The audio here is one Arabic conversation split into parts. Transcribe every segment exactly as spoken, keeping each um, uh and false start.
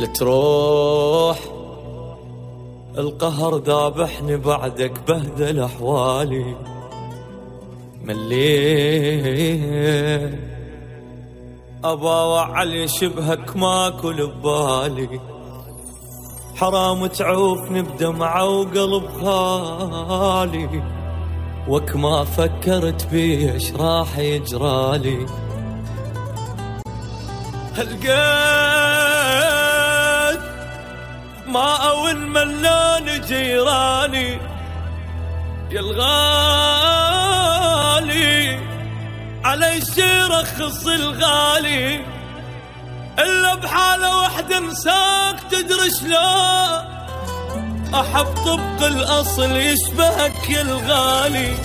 لتروح القهر ذابحني بعدك بهدل أحوالي. مليت أبا وعلي شبهك ماكل ببالي، حرام تعوفني بدمعة وقلب خالي، وك ما فكرت بيش راح يجرالي. هالقيت ما أول ملان جيراني يا الغالي، علي شي رخص الغالي، إلا بحالة وحدة انساك تدري شلون أحب طبق الأصل يشبهك يا الغالي.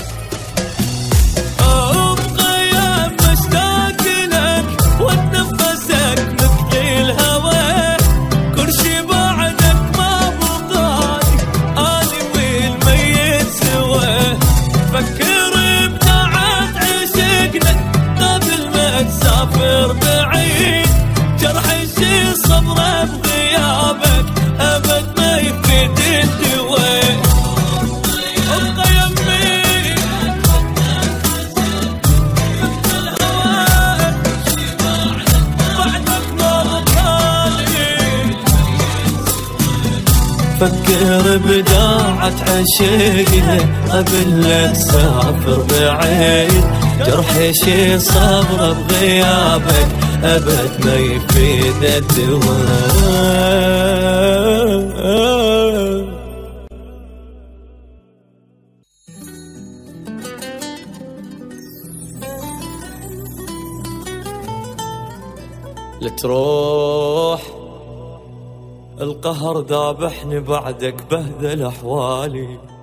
بغيام مشتاق لك واتنفسك مثقيل هوا، كل شي بعدك ما بطالي، أنا والميت سوا. فكر بتاعت عشقنا قبل ما تسافر بعيد، جرحي شي صبره بغيابك أبد ما يفيد الدواء. ابقى يمي بعدك ما بطالي، فكر بداعة عشقنا قبل لا تسافر بعيد، جرحي شي صبره بغيابك أبد ما يفيد الدواء. لتروح القهر ذابحني بعدك بهدل أحوالي.